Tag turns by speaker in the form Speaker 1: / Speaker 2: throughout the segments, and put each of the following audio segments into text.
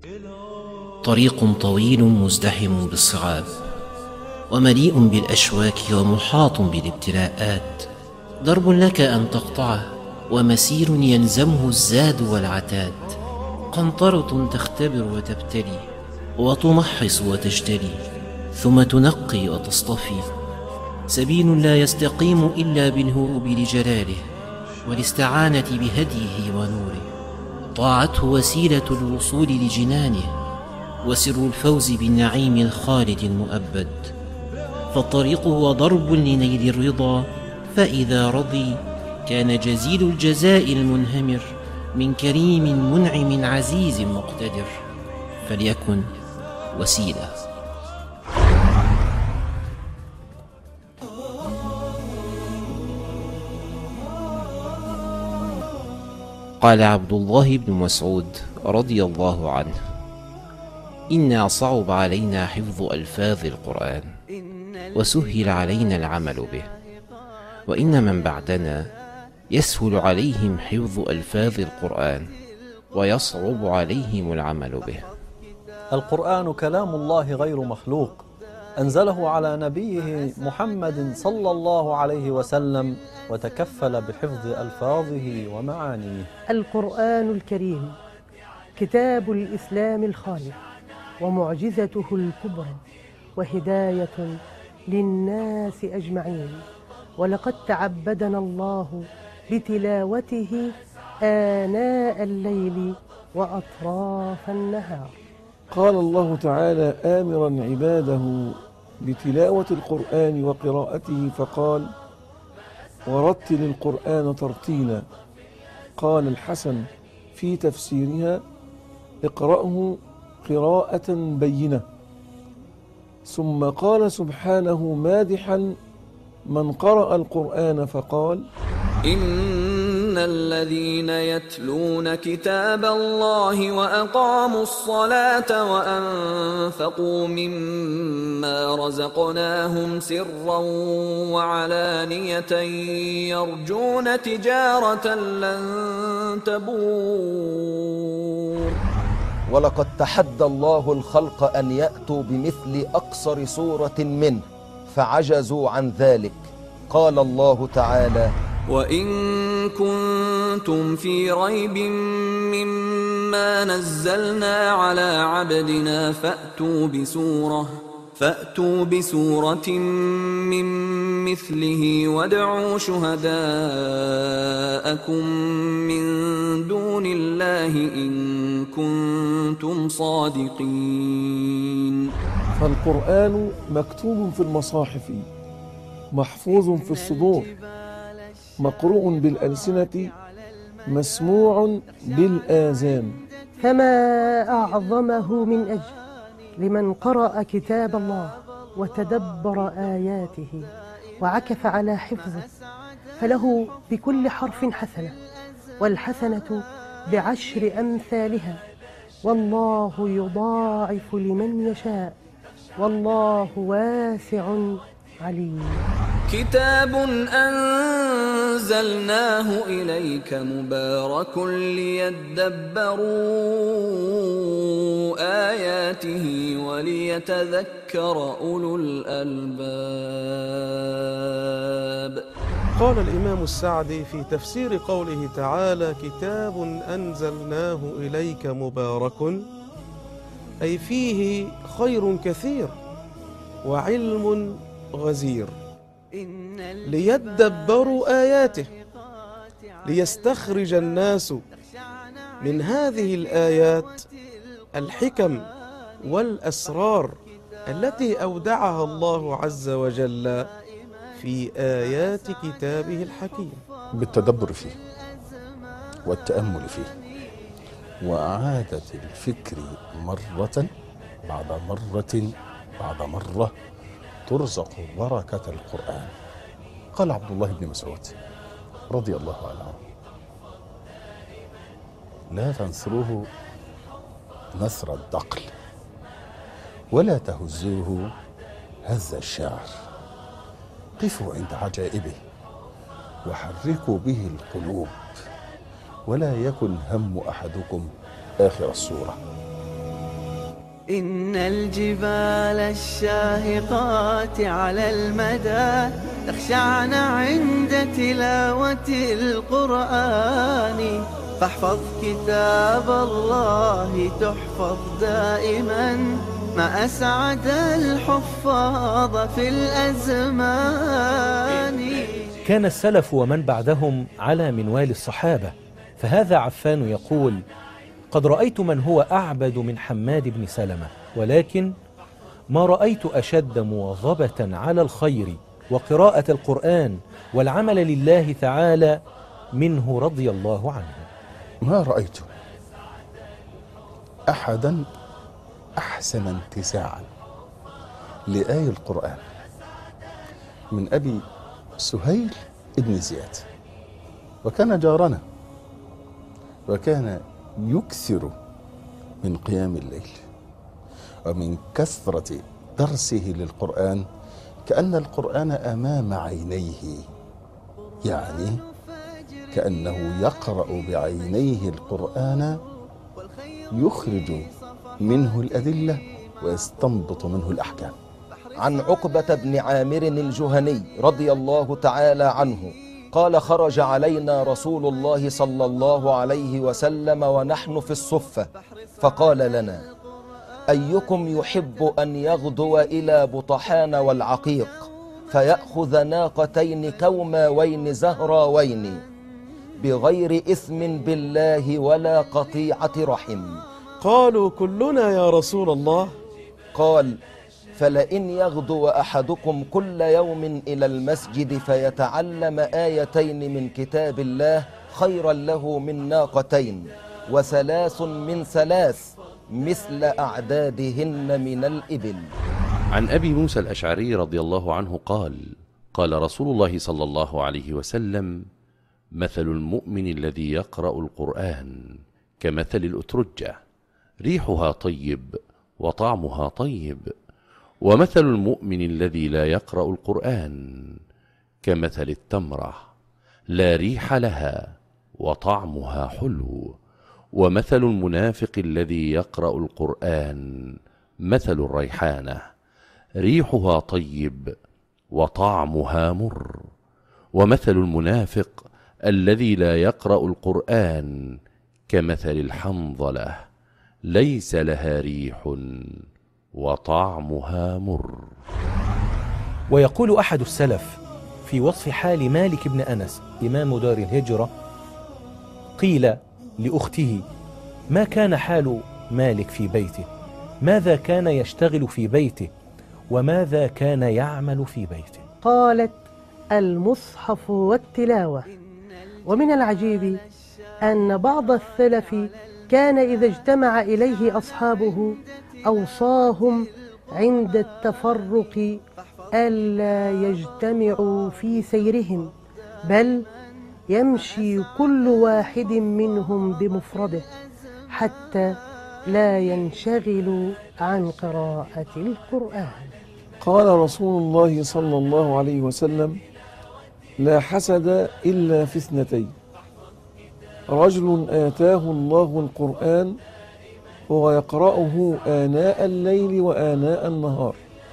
Speaker 1: طريق طويل مزدحم بالصعاب ومليء بالأشواك ومحاط بالابتلاءات، درب لك أن تقطعه ومسير يلزمه الزاد والعتاد، قنطرة تختبر وتبتلي وتمحص وتجتلي ثم تنقي وتصطفي، سبيل لا يستقيم إلا بالهروب لجلاله والاستعانة بهديه ونوره، طاعته وسيلة الوصول لجنانه وسر الفوز بالنعيم الخالد المؤبد، فالطريق هو ضرب لنيل الرضا، فإذا رضي كان جزيل الجزاء المنهمر من كريم منعم عزيز مقتدر، فليكن وسيلة. قال عبد الله بن مسعود رضي الله عنه: إنا صعب علينا حفظ ألفاظ القرآن وسهل علينا العمل به، وإن من بعدنا يسهل عليهم حفظ ألفاظ القرآن ويصعب عليهم العمل به.
Speaker 2: القرآن كلام الله غير مخلوق، أنزله على نبيه محمد صلى الله عليه وسلم وتكفل بحفظ ألفاظه ومعانيه.
Speaker 3: القرآن الكريم كتاب الإسلام الخالد ومعجزته الكبرى وهداية للناس أجمعين، ولقد تعبدنا الله بتلاوته آناء الليل وأطراف النهار.
Speaker 4: قال الله تعالى آمرا عباده بتلاوة القرآن وقراءته فقال: ورتل القرآن ترتيلا. قال الحسن في تفسيرها: اقرأه قراءة بينة. ثم قال سبحانه مادحا من قرأ القرآن فقال:
Speaker 5: إن الذين يتلون كتاب الله وأقاموا الصلاة وأنفقوا مما رزقناهم سرا وعلانية يرجون تجارة لن تبور.
Speaker 6: ولقد تحدى الله الخلق أن يأتوا بمثل أقصر سورة منه فعجزوا عن ذلك. قال الله تعالى:
Speaker 5: وإن كنتم في ريب مما نزلنا على عبدنا فأتوا بسورة من مثله وادعوا شهداءكم من دون الله إن كنتم صادقين.
Speaker 4: فالقرآن مكتوب في المصاحف، محفوظ في الصدور، مقروء بالألسنة، مسموع بالآذان.
Speaker 3: فما أعظمه من أجر لمن قرأ كتاب الله وتدبر آياته وعكف على حفظه، فله بكل حرف حسنة، والحسنة ب10 أمثالها، والله يضاعف لمن يشاء، والله واسع عليم.
Speaker 5: كتاب أنزلناه إليك مبارك ليدبروا آياته وليتذكر أولو الألباب.
Speaker 7: قال الإمام السعدي في تفسير قوله تعالى كتاب أنزلناه إليك مبارك، أي فيه خير كثير وعلم غزير، ليدبروا آياته، ليستخرج الناس من هذه الآيات الحكم والأسرار التي أودعها الله عز وجل في آيات كتابه الحكيم.
Speaker 8: بالتدبر فيه والتأمل فيه وإعادة الفكر مرة بعد مرة بعد مرة ترزق بركة القرآن. قال عبد الله بن مسعود رضي الله عنه: لا تنثروه نثر الدقل ولا تهزوه هز الشعر، قفوا عند عجائبه وحركوا به القلوب، ولا يكن هم أحدكم آخر السورة.
Speaker 9: إن الجبال الشاهقات على المدى تخشعن عند تلاوة القرآن، فاحفظ كتاب الله تحفظ دائما، ما أسعد الحفاظ في الأزمان.
Speaker 10: كان السلف ومن بعدهم على منوال الصحابة، فهذا عفان يقول: قد رأيت من هو أعبد من حماد بن سلمة، ولكن ما رأيت أشد مواظبة على الخير وقراءة القرآن والعمل لله تعالى منه رضي الله عنه.
Speaker 8: ما رأيت أحدا أحسن انتزاعا لآي القرآن من أبي سهيل ابن زياد، وكان جارنا، وكان يكثر من قيام الليل ومن كثرة درسه للقرآن، كأن القرآن أمام عينيه، يعني كأنه يقرأ بعينيه القرآن، يخرج منه الأدلة ويستنبط منه الأحكام.
Speaker 6: عن عقبة بن عامر الجهني رضي الله تعالى عنه قال: خرج علينا رسول الله صلى الله عليه وسلم ونحن في الصفة، فقال لنا: أيكم يحب أن يغدو إلى بطحان والعقيق فيأخذ ناقتين كوماوين زهراوين بغير إثم بالله ولا قطيعة رحم؟
Speaker 7: قالوا: كلنا يا رسول الله.
Speaker 6: قال: فلئن يغدو أحدكم كل يوم إلى المسجد فيتعلم آيتين من كتاب الله خيرا له من ناقتين، وثلاث من ثلاث مثل أعدادهن من الإبل.
Speaker 11: عن أبي موسى الأشعري رضي الله عنه قال: قال رسول الله صلى الله عليه وسلم: مثل المؤمن الذي يقرأ القرآن كمثل الأترجة، ريحها طيب وطعمها طيب، ومثل المؤمن الذي لا يقرأ القرآن كمثل التمرة، لا ريح لها وطعمها حلو، ومثل المنافق الذي يقرأ القرآن مثل الريحانة، ريحها طيب وطعمها مر، ومثل المنافق الذي لا يقرأ القرآن كمثل الحنظلة، ليس لها ريح وطعمها مر.
Speaker 10: ويقول أحد السلف في وصف حال مالك بن أنس إمام دار الهجرة: قيل لأخته: ما كان حال مالك في بيته؟ ماذا كان يشتغل في بيته؟ وماذا كان يعمل في بيته؟
Speaker 3: قالت: المصحف والتلاوة. ومن العجيب أن بعض السلف كان إذا اجتمع إليه أصحابه أوصاهم عند التفرق ألا يجتمعوا في سيرهم، بل يمشي كل واحد منهم بمفرده حتى لا ينشغلوا عن قراءة القرآن.
Speaker 4: قال رسول الله صلى الله عليه وسلم: لا حسد إلا في اثنتين: رجل آتاه الله القرآن وهو يقرأه آناء الليل وآناء النهار،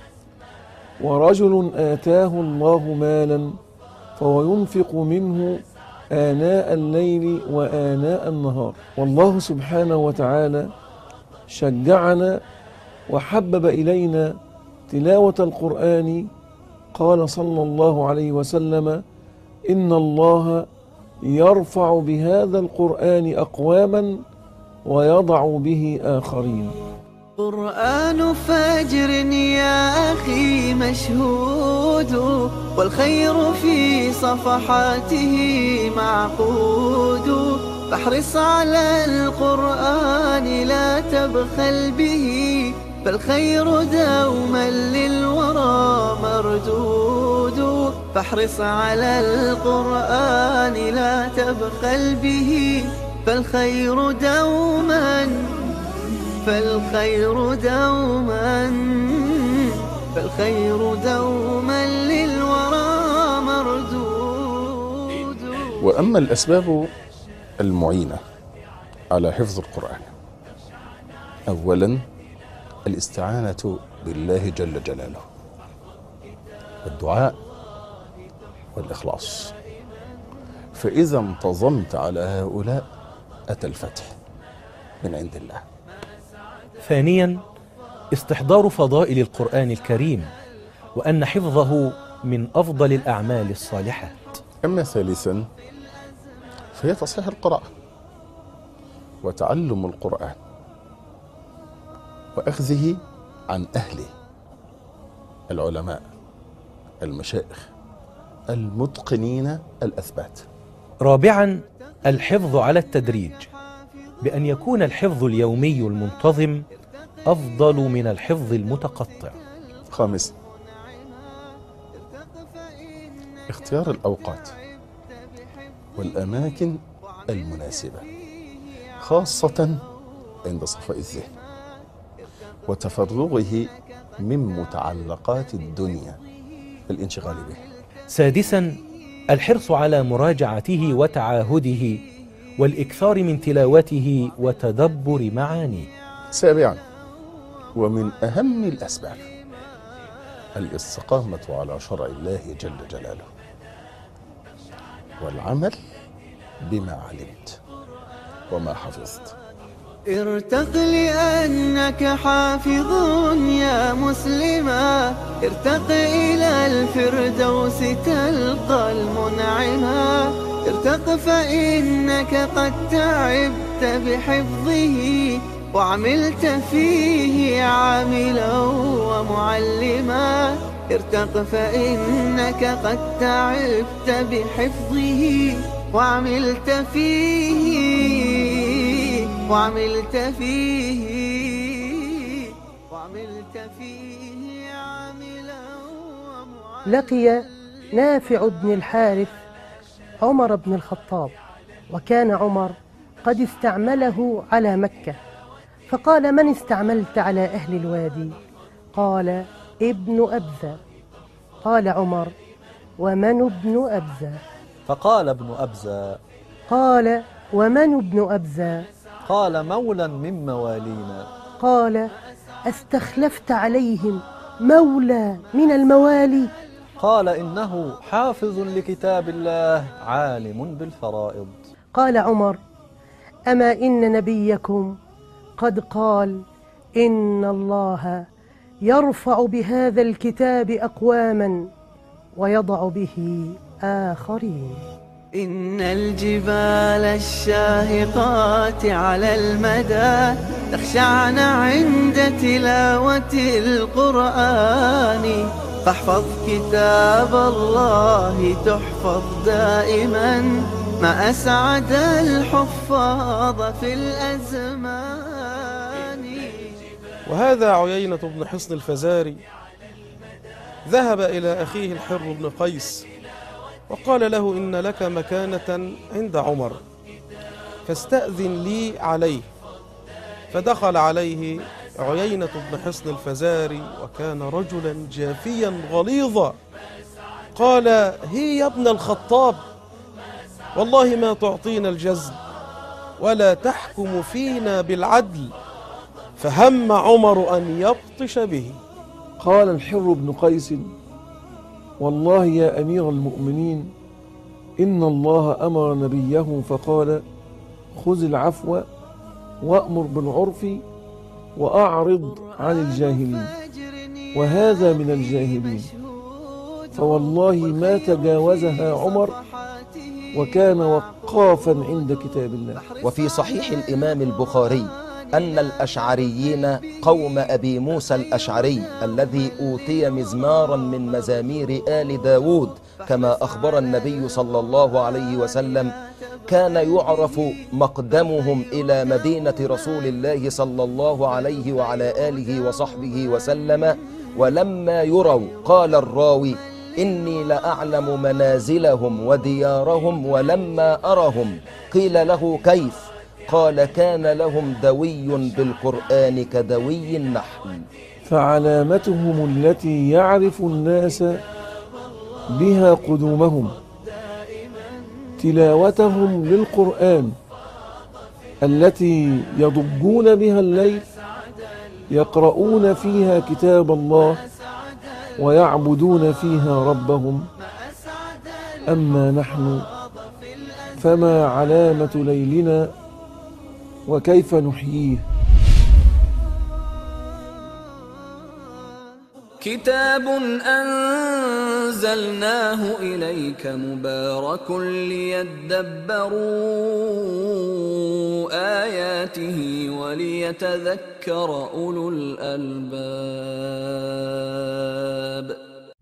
Speaker 4: ورجل آتاه الله مالا فهو ينفق منه آناء الليل وآناء النهار. والله سبحانه وتعالى شجعنا وحبب إلينا تلاوة القرآن. قال صلى الله عليه وسلم: إن الله يرفع بهذا القرآن أقواما ويضع به آخرين.
Speaker 9: قرآن فجر يا أخي مشهود، والخير في صفحاته معقود، فاحرص على القرآن لا تبخل به، فالخير دوما للورى مردود، فاحرص على القرآن لا تبخل به، فالخير دوما للورى مردود.
Speaker 8: وأما الأسباب المعينة على حفظ القرآن: أولا الاستعانة بالله جل جلاله، الدعاء والإخلاص. فإذا انتظمت على هؤلاء أتى الفتح من عند الله.
Speaker 10: ثانيا، استحضار فضائل القرآن الكريم، وأن حفظه من أفضل الأعمال الصالحات.
Speaker 8: أما ثالثا فهي تصحيح القراءة وتعلم القرآن وأخذه عن أهله، العلماء المشايخ المتقنين الأثبات.
Speaker 10: رابعا، الحفظ على التدريج، بأن يكون الحفظ اليومي المنتظم أفضل من الحفظ المتقطع.
Speaker 8: خامسا، اختيار الأوقات والأماكن المناسبة، خاصة عند صفاء الذهن وتفرغه من متعلقات الدنيا الانشغال به.
Speaker 10: سادسا، الحرص على مراجعته وتعاهده والإكثار من تلاوته وتدبر معانيه.
Speaker 8: سابعا، ومن أهم الأسباب، الاستقامة على شرع الله جل جلاله والعمل بما علمت وما حفظت.
Speaker 9: ارتق لأنك حافظ يا مسلما، ارتق إلى الفردوس تلقى المنعما، ارتق فإنك قد تعبت بحفظه وعملت فيه عاملا ومعلما، ارتق فإنك قد تعبت بحفظه وعملت فيه عاملا ومعلما.
Speaker 3: لقي نافع بن الحارث عمر بن الخطاب، وكان عمر قد استعمله على مكة، فقال: من استعملت على أهل الوادي؟ قال: ابن أبزة. قال عمر: ومن ابن أبزة؟
Speaker 2: فقال ابن أبزة:
Speaker 3: قال: ومن ابن أبزة؟
Speaker 2: قال: مولى من موالينا.
Speaker 3: قال: استخلفت عليهم مولى من الموالي؟
Speaker 2: قال: إنه حافظ لكتاب الله عالم بالفرائض.
Speaker 3: قال عمر: أما إن نبيكم قد قال: إن الله يرفع بهذا الكتاب أقواما ويضع به آخرين.
Speaker 9: إن الجبال الشاهقات على المدى تخشعن عند تلاوة القرآن، فاحفظ كتاب الله تحفظ دائما، ما أسعد الحفاظ في الأزمان.
Speaker 7: وهذا عيينة بن حصن الفزاري ذهب إلى أخيه الحر بن قيس وقال له: إن لك مكانة عند عمر فاستأذن لي عليه. فدخل عليه عيينة بن حصن الفزاري وكان رجلا جافيا غليظا، قال: هي يا ابن الخطاب، والله ما تعطينا الجزل ولا تحكم فينا بالعدل. فهم عمر أن يبطش به.
Speaker 4: قال الحر بن قيس: والله يا أمير المؤمنين، إن الله أمر نبيه فقال: خذ العفو وأمر بالعرف وأعرض عن الجاهلين، وهذا من الجاهلين. فوالله ما تجاوزها عمر، وكان وقافا عند كتاب الله.
Speaker 6: وفي صحيح الإمام البخاري أن الأشعريين قوم أبي موسى الأشعري الذي أوتي مزمارا من مزامير آل داود كما أخبر النبي صلى الله عليه وسلم، كان يعرف مقدمهم إلى مدينة رسول الله صلى الله عليه وعلى آله وصحبه وسلم، ولما يروا قال الراوي: إني لأعلم منازلهم وديارهم ولما أرهم. قيل له: كيف؟ قال: كان لهم دوي بالقرآن كدوي النحل.
Speaker 4: فعلامتهم التي يعرف الناس بها قدومهم تلاوتهم للقرآن التي يضجون بها الليل يقرؤون فيها كتاب الله ويعبدون فيها ربهم. أما نحن فما علامة ليلنا وكيف نحييه؟
Speaker 5: كتاب أنزلناه إليك مبارك ليدبروا آياته وليتذكر أولو الألباب.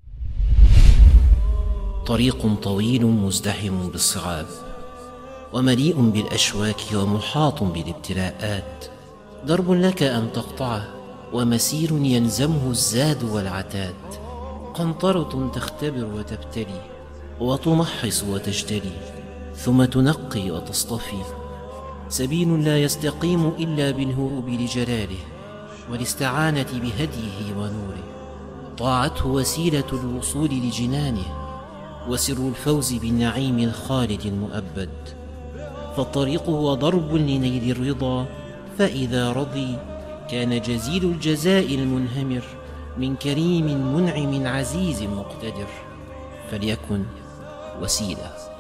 Speaker 1: طريق طويل مزدحم بالصعاب ومليء بالأشواك ومحاط بالابتلاءات، درب لك أن تقطعه ومسير يلزمه الزاد والعتاد، قنطرة تختبر وتبتلي وتمحص وتجتلي ثم تنقي وتصطفي، سبيل لا يستقيم إلا بالهروب لجلاله والاستعانة بهديه ونوره، طاعته وسيلة الوصول لجنانه وسر الفوز بالنعيم الخالد المؤبد. فالطريق هو ضرب لنيل الرضا، فإذا رضي كان جزيل الجزاء المنهمر من كريم منعم عزيز مقتدر، فليكن وسيلة.